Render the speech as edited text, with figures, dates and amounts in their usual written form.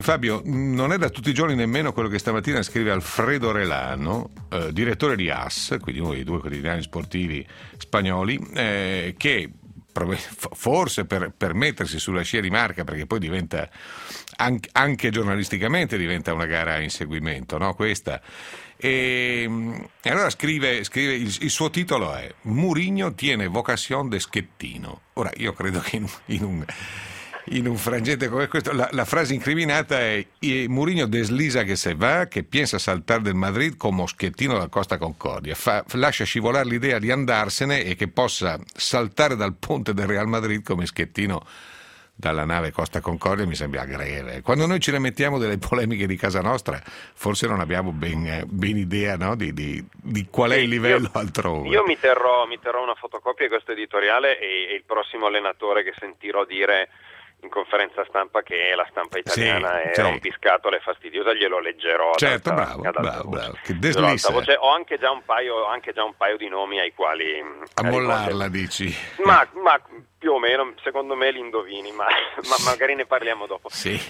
Fabio, non è da tutti i giorni nemmeno quello che stamattina scrive Alfredo Relano, direttore di AS, quindi uno dei due quotidiani sportivi spagnoli, che forse per mettersi sulla scia di Marca, perché poi diventa anche giornalisticamente diventa una gara a inseguimento, no? Questa. E allora scrive il suo titolo è Mourinho tiene vocación de Schettino. Ora io credo che in un frangente come questo la frase incriminata è Mourinho desliza che se va, che pensa saltar del Madrid come Schettino da Costa Concordia, lascia scivolare l'idea di andarsene e che possa saltare dal ponte del Real Madrid come Schettino dalla nave Costa Concordia. Mi sembra greve. Quando noi ci rimettiamo delle polemiche di casa nostra forse non abbiamo ben idea, no? di qual è il livello altrove. Io mi terrò una fotocopia di questo editoriale e il prossimo allenatore che sentirò dire in conferenza stampa che la stampa italiana è rompiscatole fastidiosa, glielo leggerò. Certo, bravo. Che deslizza. Ho anche già un paio di nomi ai quali a mollarla, dici? Ma più o meno, secondo me li indovini, ma magari ne parliamo dopo. Sì.